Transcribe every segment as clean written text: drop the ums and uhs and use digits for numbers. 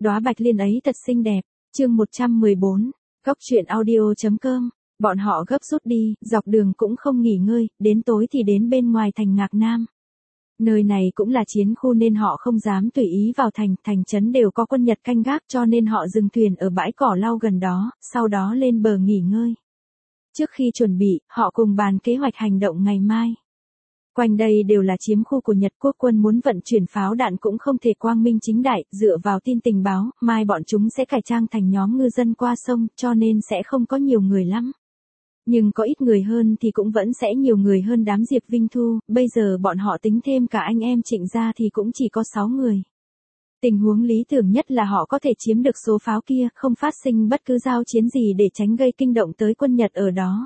Đóa bạch liên ấy thật xinh đẹp. Chương 114. Góc truyện audio.com. Bọn họ gấp rút đi, dọc đường cũng không nghỉ ngơi, đến tối thì đến bên ngoài thành Ngạc Nam. Nơi này cũng là chiến khu nên họ không dám tùy ý vào thành trấn đều có quân Nhật canh gác cho nên họ dừng thuyền ở bãi cỏ lau gần đó, sau đó lên bờ nghỉ ngơi. Trước khi chuẩn bị, họ cùng bàn kế hoạch hành động ngày mai. Quanh đây đều là chiếm khu của Nhật quốc quân muốn vận chuyển pháo đạn cũng không thể quang minh chính đại, dựa vào tin tình báo, mai bọn chúng sẽ cải trang thành nhóm ngư dân qua sông, cho nên sẽ không có nhiều người lắm. Nhưng có ít người hơn thì cũng vẫn sẽ nhiều người hơn đám Diệp Vinh Thu, bây giờ bọn họ tính thêm cả anh em Trịnh gia thì cũng chỉ có 6 người. Tình huống lý tưởng nhất là họ có thể chiếm được số pháo kia, không phát sinh bất cứ giao chiến gì để tránh gây kinh động tới quân Nhật ở đó.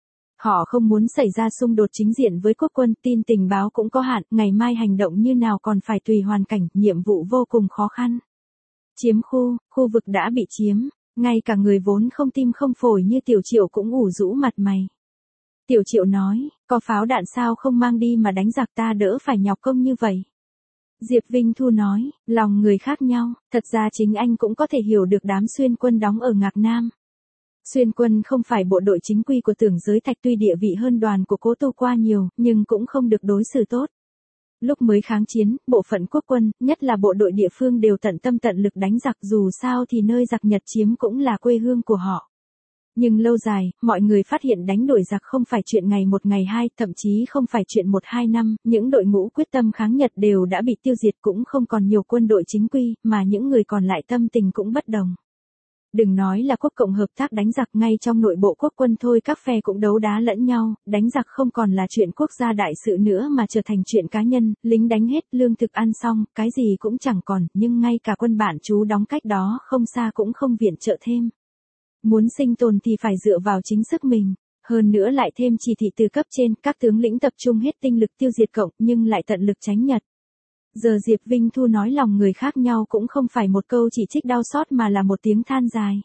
Họ không muốn xảy ra xung đột chính diện với quốc quân, tin tình báo cũng có hạn, ngày mai hành động như nào còn phải tùy hoàn cảnh, nhiệm vụ vô cùng khó khăn. Chiếm khu vực đã bị chiếm, ngay cả người vốn không tim không phổi như Tiểu Triệu cũng ủ rũ mặt mày. Tiểu Triệu nói, có pháo đạn sao không mang đi mà đánh giặc ta đỡ phải nhọc công như vậy. Diệp Vinh Thu nói, lòng người khác nhau, thật ra chính anh cũng có thể hiểu được đám xuyên quân đóng ở Ngạc Nam. Xuyên quân không phải bộ đội chính quy của Tưởng Giới Thạch, tuy địa vị hơn đoàn của Cố Tu Qua nhiều, nhưng cũng không được đối xử tốt. Lúc mới kháng chiến, bộ phận quốc quân, nhất là bộ đội địa phương đều tận tâm tận lực đánh giặc, dù sao thì nơi giặc Nhật chiếm cũng là quê hương của họ. Nhưng lâu dài, mọi người phát hiện đánh đuổi giặc không phải chuyện ngày một ngày hai, thậm chí không phải chuyện 1-2 năm, những đội ngũ quyết tâm kháng Nhật đều đã bị tiêu diệt, cũng không còn nhiều quân đội chính quy, mà những người còn lại tâm tình cũng bất đồng. Đừng nói là quốc cộng hợp tác đánh giặc, ngay trong nội bộ quốc quân thôi các phe cũng đấu đá lẫn nhau, đánh giặc không còn là chuyện quốc gia đại sự nữa mà trở thành chuyện cá nhân, lính đánh hết, lương thực ăn xong, cái gì cũng chẳng còn, nhưng ngay cả quân bản trú đóng cách đó không xa cũng không viện trợ thêm. Muốn sinh tồn thì phải dựa vào chính sức mình, hơn nữa lại thêm chỉ thị từ cấp trên, các tướng lĩnh tập trung hết tinh lực tiêu diệt cộng, nhưng lại tận lực tránh Nhật. Giờ Diệp Vinh Thu nói lòng người khác nhau cũng không phải một câu chỉ trích đau xót mà là một tiếng than dài.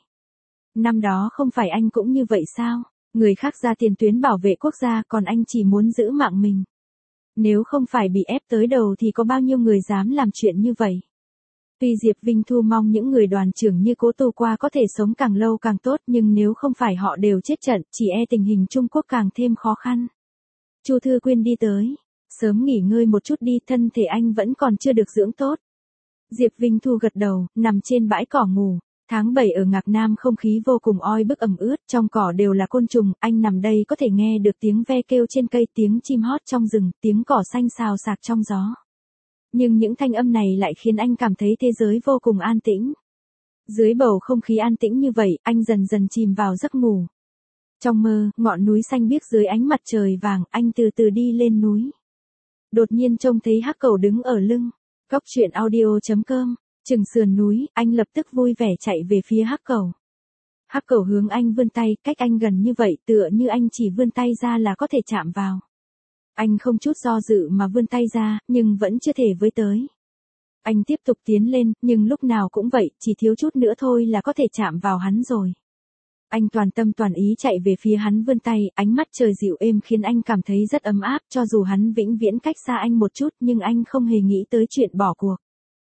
Năm đó không phải anh cũng như vậy sao? Người khác ra tiền tuyến bảo vệ quốc gia, còn anh chỉ muốn giữ mạng mình. Nếu không phải bị ép tới đầu thì có bao nhiêu người dám làm chuyện như vậy? Tuy Diệp Vinh Thu mong những người đoàn trưởng như Cố Tu Qua có thể sống càng lâu càng tốt, nhưng nếu không phải họ đều chết trận, chỉ e tình hình Trung Quốc càng thêm khó khăn. Chu Thư Quyên đi tới. Sớm nghỉ ngơi một chút đi, thân thể anh vẫn còn chưa được dưỡng tốt. Diệp Vinh Thu gật đầu, nằm trên bãi cỏ ngủ. Tháng 7 ở Ngạc Nam không khí vô cùng oi bức ẩm ướt, trong cỏ đều là côn trùng, anh nằm đây có thể nghe được tiếng ve kêu trên cây, tiếng chim hót trong rừng, tiếng cỏ xanh xào xạc trong gió. Nhưng những thanh âm này lại khiến anh cảm thấy thế giới vô cùng an tĩnh. Dưới bầu không khí an tĩnh như vậy, anh dần dần chìm vào giấc ngủ. Trong mơ, ngọn núi xanh biếc dưới ánh mặt trời vàng, anh từ từ đi lên núi. Đột nhiên trông thấy hắc cẩu đứng ở lưng. Góc truyện audio.com. Chừng sườn núi, anh lập tức vui vẻ chạy về phía hắc cẩu. Hắc cẩu hướng anh vươn tay, cách anh gần như vậy, tựa như anh chỉ vươn tay ra là có thể chạm vào. Anh không chút do dự mà vươn tay ra, nhưng vẫn chưa thể với tới. Anh tiếp tục tiến lên, nhưng lúc nào cũng vậy, chỉ thiếu chút nữa thôi là có thể chạm vào hắn rồi. Anh toàn tâm toàn ý chạy về phía hắn vươn tay, ánh mắt trời dịu êm khiến anh cảm thấy rất ấm áp, cho dù hắn vĩnh viễn cách xa anh một chút nhưng anh không hề nghĩ tới chuyện bỏ cuộc.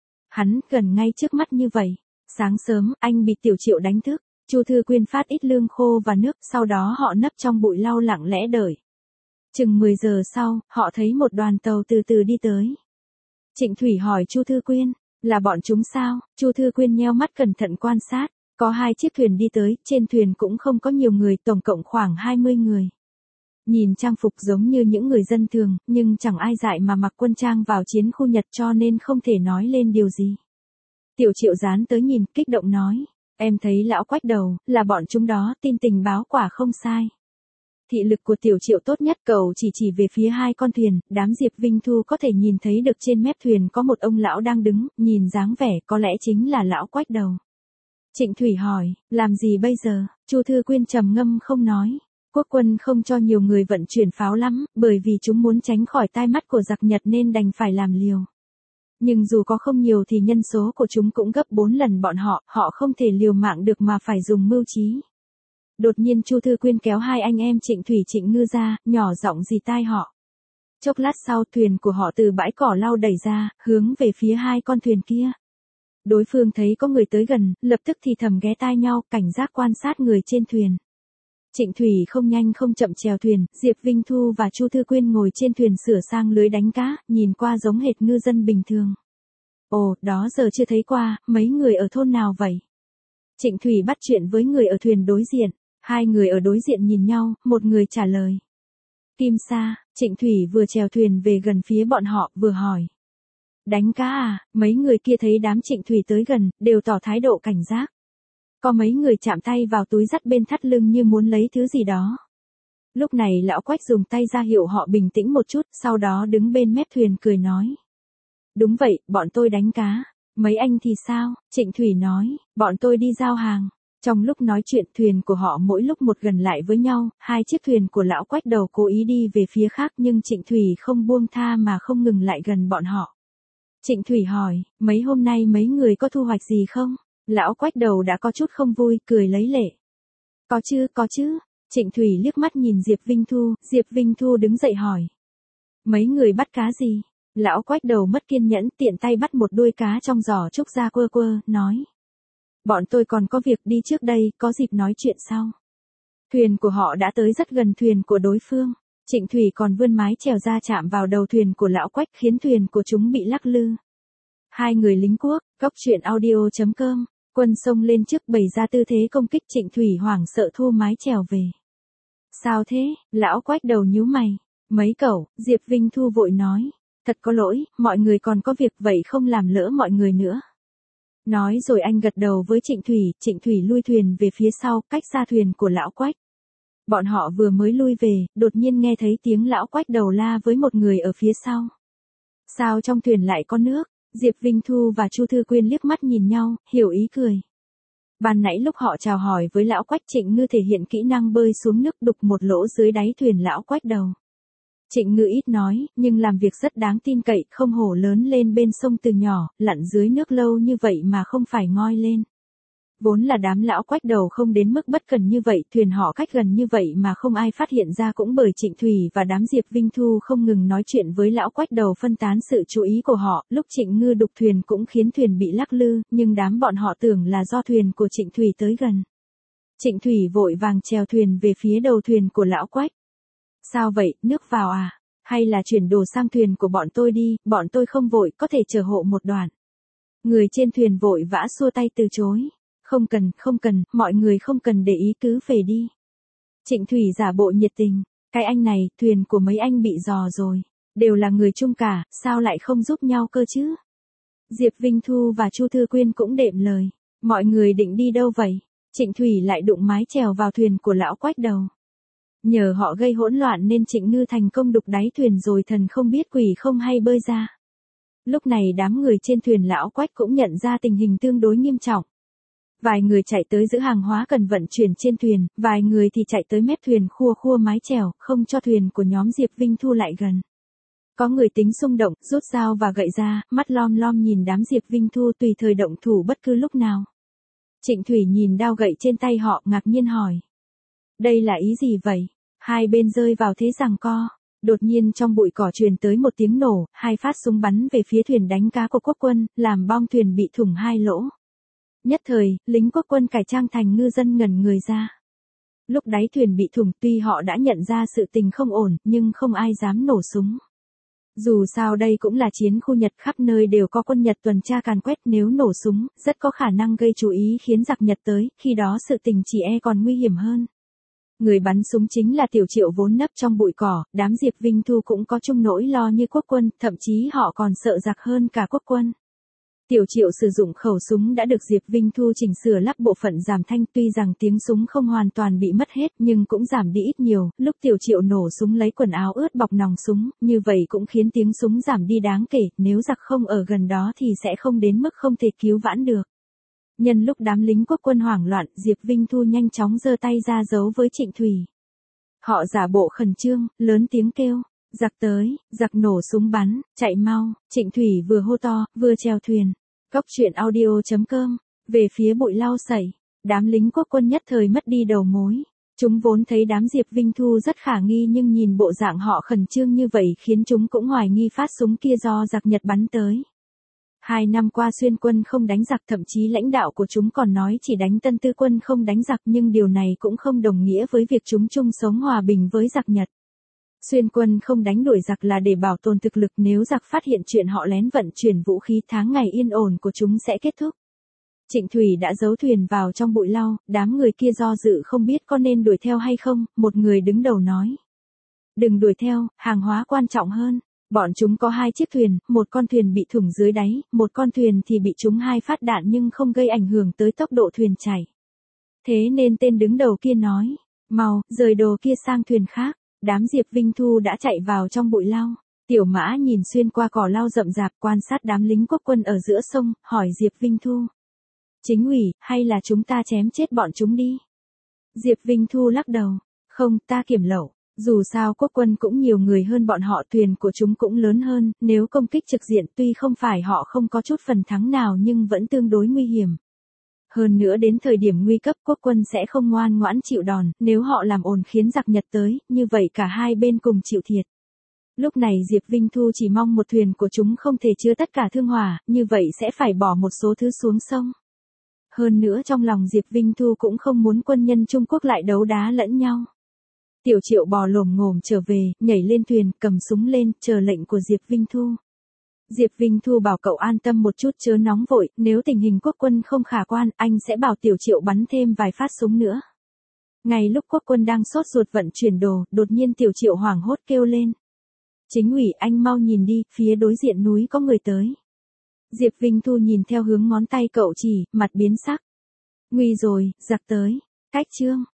Hắn gần ngay trước mắt như vậy. Sáng sớm, anh bị Tiểu Triệu đánh thức, Chu Thư Quyên phát ít lương khô và nước, sau đó họ nấp trong bụi lau lặng lẽ đợi. Chừng 10 giờ sau, họ thấy một đoàn tàu từ từ đi tới. Trịnh Thủy hỏi Chu Thư Quyên, là bọn chúng sao? Chu Thư Quyên nheo mắt cẩn thận quan sát. Có 2 chiếc thuyền đi tới, trên thuyền cũng không có nhiều người, tổng cộng khoảng 20 người. Nhìn trang phục giống như những người dân thường, nhưng chẳng ai dại mà mặc quân trang vào chiến khu Nhật cho nên không thể nói lên điều gì. Tiểu Triệu dán tới nhìn, kích động nói, em thấy lão Quách đầu, là bọn chúng đó, tin tình báo quả không sai. Thị lực của Tiểu Triệu tốt nhất, cậu chỉ về phía 2 con thuyền, đám Diệp Vinh Thu có thể nhìn thấy được trên mép thuyền có một ông lão đang đứng, nhìn dáng vẻ có lẽ chính là lão Quách đầu. Trịnh Thủy hỏi, làm gì bây giờ? Chu Thư Quyên trầm ngâm không nói. Quốc quân không cho nhiều người vận chuyển pháo lắm, bởi vì chúng muốn tránh khỏi tai mắt của giặc Nhật nên đành phải làm liều. Nhưng dù có không nhiều thì nhân số của chúng cũng gấp 4 lần bọn họ, họ không thể liều mạng được mà phải dùng mưu trí. Đột nhiên Chu Thư Quyên kéo 2 anh em Trịnh Thủy Trịnh Ngư ra, nhỏ giọng rì tai họ. Chốc lát sau thuyền của họ từ bãi cỏ lau đẩy ra, hướng về phía 2 con thuyền kia. Đối phương thấy có người tới gần, lập tức thì thầm ghé tai nhau, cảnh giác quan sát người trên thuyền. Trịnh Thủy không nhanh không chậm chèo thuyền, Diệp Vinh Thu và Chu Thư Quyên ngồi trên thuyền sửa sang lưới đánh cá, nhìn qua giống hệt ngư dân bình thường. Ồ, đó giờ chưa thấy qua, mấy người ở thôn nào vậy? Trịnh Thủy bắt chuyện với người ở thuyền đối diện, hai người ở đối diện nhìn nhau, một người trả lời. Kim Sa. Trịnh Thủy vừa chèo thuyền về gần phía bọn họ, vừa hỏi. Đánh cá à? Mấy người kia thấy đám Trịnh Thủy tới gần, đều tỏ thái độ cảnh giác. Có mấy người chạm tay vào túi dắt bên thắt lưng như muốn lấy thứ gì đó. Lúc này lão Quách dùng tay ra hiệu họ bình tĩnh một chút, sau đó đứng bên mép thuyền cười nói. Đúng vậy, bọn tôi đánh cá. Mấy anh thì sao? Trịnh Thủy nói, bọn tôi đi giao hàng. Trong lúc nói chuyện thuyền của họ mỗi lúc một gần lại với nhau, hai chiếc thuyền của lão Quách đầu cố ý đi về phía khác nhưng Trịnh Thủy không buông tha mà không ngừng lại gần bọn họ. Trịnh Thủy hỏi, mấy hôm nay mấy người có thu hoạch gì không? Lão Quách đầu đã có chút không vui, cười lấy lệ. Có chứ. Trịnh Thủy liếc mắt nhìn Diệp Vinh Thu đứng dậy hỏi. Mấy người bắt cá gì? Lão Quách đầu mất kiên nhẫn, tiện tay bắt một đuôi cá trong giỏ trúc ra quơ, nói. Bọn tôi còn có việc đi trước đây, có dịp nói chuyện sau. Thuyền của họ đã tới rất gần thuyền của đối phương. Trịnh Thủy còn vươn mái chèo ra chạm vào đầu thuyền của lão Quách khiến thuyền của chúng bị lắc lư. Hai người lính quốc, goctruyện.audio.com, quân xông lên trước bày ra tư thế công kích. Trịnh Thủy hoảng sợ thu mái chèo về. Sao thế? Lão Quách đầu nhíu mày. Mấy cậu, Diệp Vinh Thu vội nói. Thật có lỗi, mọi người còn có việc vậy không làm lỡ mọi người nữa. Nói rồi anh gật đầu với Trịnh Thủy lui thuyền về phía sau, cách xa thuyền của lão Quách. Bọn họ vừa mới lui về, đột nhiên nghe thấy tiếng lão Quách đầu la với một người ở phía sau. Sao trong thuyền lại có nước? Diệp Vinh Thu và Chu Thư Quyên liếc mắt nhìn nhau, hiểu ý cười. Ban nãy lúc họ chào hỏi với lão Quách, Trịnh Ngư thể hiện kỹ năng bơi xuống nước đục một lỗ dưới đáy thuyền lão Quách đầu. Trịnh Ngư ít nói, nhưng làm việc rất đáng tin cậy, không hổ lớn lên bên sông từ nhỏ, lặn dưới nước lâu như vậy mà không phải ngoi lên. Vốn là đám lão Quách đầu không đến mức bất cần như vậy, thuyền họ cách gần như vậy mà không ai phát hiện ra cũng bởi Trịnh Thủy và đám Diệp Vinh Thu không ngừng nói chuyện với lão Quách đầu phân tán sự chú ý của họ, lúc Trịnh Ngư đục thuyền cũng khiến thuyền bị lắc lư, nhưng đám bọn họ tưởng là do thuyền của Trịnh Thủy tới gần. Trịnh Thủy vội vàng chèo thuyền về phía đầu thuyền của lão Quách. Sao vậy, nước vào à? Hay là chuyển đồ sang thuyền của bọn tôi đi, bọn tôi không vội, có thể chờ hộ một đoạn. Người trên thuyền vội vã xua tay từ chối. Không cần, mọi người không cần để ý, cứ về đi. Trịnh Thủy giả bộ nhiệt tình. Cái anh này, thuyền của mấy anh bị dò rồi. Đều là người chung cả, sao lại không giúp nhau cơ chứ? Diệp Vinh Thu và Chu Thư Quyên cũng đệm lời. Mọi người định đi đâu vậy? Trịnh Thủy lại đụng mái chèo vào thuyền của lão Quách đầu. Nhờ họ gây hỗn loạn nên Trịnh Ngư thành công đục đáy thuyền rồi thần không biết quỷ không hay bơi ra. Lúc này đám người trên thuyền lão Quách cũng nhận ra tình hình tương đối nghiêm trọng. Vài người chạy tới giữ hàng hóa cần vận chuyển trên thuyền, vài người thì chạy tới mép thuyền khua mái chèo, không cho thuyền của nhóm Diệp Vinh Thu lại gần. Có người tính xung động, rút dao và gậy ra, mắt lom lom nhìn đám Diệp Vinh Thu tùy thời động thủ bất cứ lúc nào. Trịnh Thủy nhìn đao gậy trên tay họ, ngạc nhiên hỏi. Đây là ý gì vậy? Hai bên rơi vào thế giằng co. Đột nhiên trong bụi cỏ truyền tới một tiếng nổ, hai phát súng bắn về phía thuyền đánh cá của quốc quân, làm bong thuyền bị thủng hai lỗ. Nhất thời, lính quốc quân cải trang thành ngư dân ngẩn người ra. Lúc đáy thuyền bị thủng, tuy họ đã nhận ra sự tình không ổn, nhưng không ai dám nổ súng. Dù sao đây cũng là chiến khu Nhật, khắp nơi đều có quân Nhật tuần tra càn quét, nếu nổ súng, rất có khả năng gây chú ý khiến giặc Nhật tới, khi đó sự tình chỉ còn nguy hiểm hơn. Người bắn súng chính là Tiểu Triệu vốn nấp trong bụi cỏ, đám Diệp Vinh Thu cũng có chung nỗi lo như quốc quân, thậm chí họ còn sợ giặc hơn cả quốc quân. Tiểu Triệu sử dụng khẩu súng đã được Diệp Vinh Thu chỉnh sửa lắp bộ phận giảm thanh, tuy rằng tiếng súng không hoàn toàn bị mất hết nhưng cũng giảm đi ít nhiều, lúc Tiểu Triệu nổ súng lấy quần áo ướt bọc nòng súng, như vậy cũng khiến tiếng súng giảm đi đáng kể, nếu giặc không ở gần đó thì sẽ không đến mức không thể cứu vãn được. Nhân lúc đám lính quốc quân hoảng loạn, Diệp Vinh Thu nhanh chóng giơ tay ra giấu với Trịnh Thủy. Họ giả bộ khẩn trương, lớn tiếng kêu, giặc tới, giặc nổ súng bắn, chạy mau. Trịnh Thủy vừa hô to, vừa chèo thuyền. Goctruyện.audio.com, về phía bụi lau sẩy, đám lính quốc quân nhất thời mất đi đầu mối. Chúng vốn thấy đám Diệp Vinh Thu rất khả nghi nhưng nhìn bộ dạng họ khẩn trương như vậy khiến chúng cũng hoài nghi phát súng kia do giặc Nhật bắn tới. 2 năm qua Xuyên quân không đánh giặc, thậm chí lãnh đạo của chúng còn nói chỉ đánh Tân Tư quân không đánh giặc, nhưng điều này cũng không đồng nghĩa với việc chúng chung sống hòa bình với giặc Nhật. Xuyên quân không đánh đuổi giặc là để bảo tồn thực lực, nếu giặc phát hiện chuyện họ lén vận chuyển vũ khí, tháng ngày yên ổn của chúng sẽ kết thúc. Trịnh Thủy đã giấu thuyền vào trong bụi lau, đám người kia do dự không biết có nên đuổi theo hay không, một người đứng đầu nói. Đừng đuổi theo, hàng hóa quan trọng hơn. Bọn chúng có 2 chiếc thuyền, một con thuyền bị thủng dưới đáy, một con thuyền thì bị trúng 2 phát đạn nhưng không gây ảnh hưởng tới tốc độ thuyền chảy. Thế nên tên đứng đầu kia nói, mau, rời đồ kia sang thuyền khác. Đám Diệp Vinh Thu đã chạy vào trong bụi lau. Tiểu Mã nhìn xuyên qua cỏ lau rậm rạp, quan sát đám lính quốc quân ở giữa sông, hỏi Diệp Vinh Thu. Chính ủy, hay là chúng ta chém chết bọn chúng đi? Diệp Vinh Thu lắc đầu. Không, ta kiểm lậu. Dù sao quốc quân cũng nhiều người hơn bọn họ, thuyền của chúng cũng lớn hơn, nếu công kích trực diện tuy không phải họ không có chút phần thắng nào nhưng vẫn tương đối nguy hiểm. Hơn nữa đến thời điểm nguy cấp quốc quân sẽ không ngoan ngoãn chịu đòn, nếu họ làm ồn khiến giặc Nhật tới, như vậy cả hai bên cùng chịu thiệt. Lúc này Diệp Vinh Thu chỉ mong một thuyền của chúng không thể chứa tất cả thương hỏa, như vậy sẽ phải bỏ một số thứ xuống sông. Hơn nữa trong lòng Diệp Vinh Thu cũng không muốn quân nhân Trung Quốc lại đấu đá lẫn nhau. Tiểu Triệu bò lồm ngồm trở về, nhảy lên thuyền, cầm súng lên, chờ lệnh của Diệp Vinh Thu. Diệp Vinh Thu bảo cậu an tâm một chút, chớ nóng vội, nếu tình hình quốc quân không khả quan, anh sẽ bảo Tiểu Triệu bắn thêm vài phát súng nữa. Ngay lúc quốc quân đang sốt ruột vận chuyển đồ, đột nhiên Tiểu Triệu hoảng hốt kêu lên. Chính ủy, anh mau nhìn đi, phía đối diện núi có người tới. Diệp Vinh Thu nhìn theo hướng ngón tay cậu chỉ, mặt biến sắc. Nguy rồi, giặc tới. Cách chương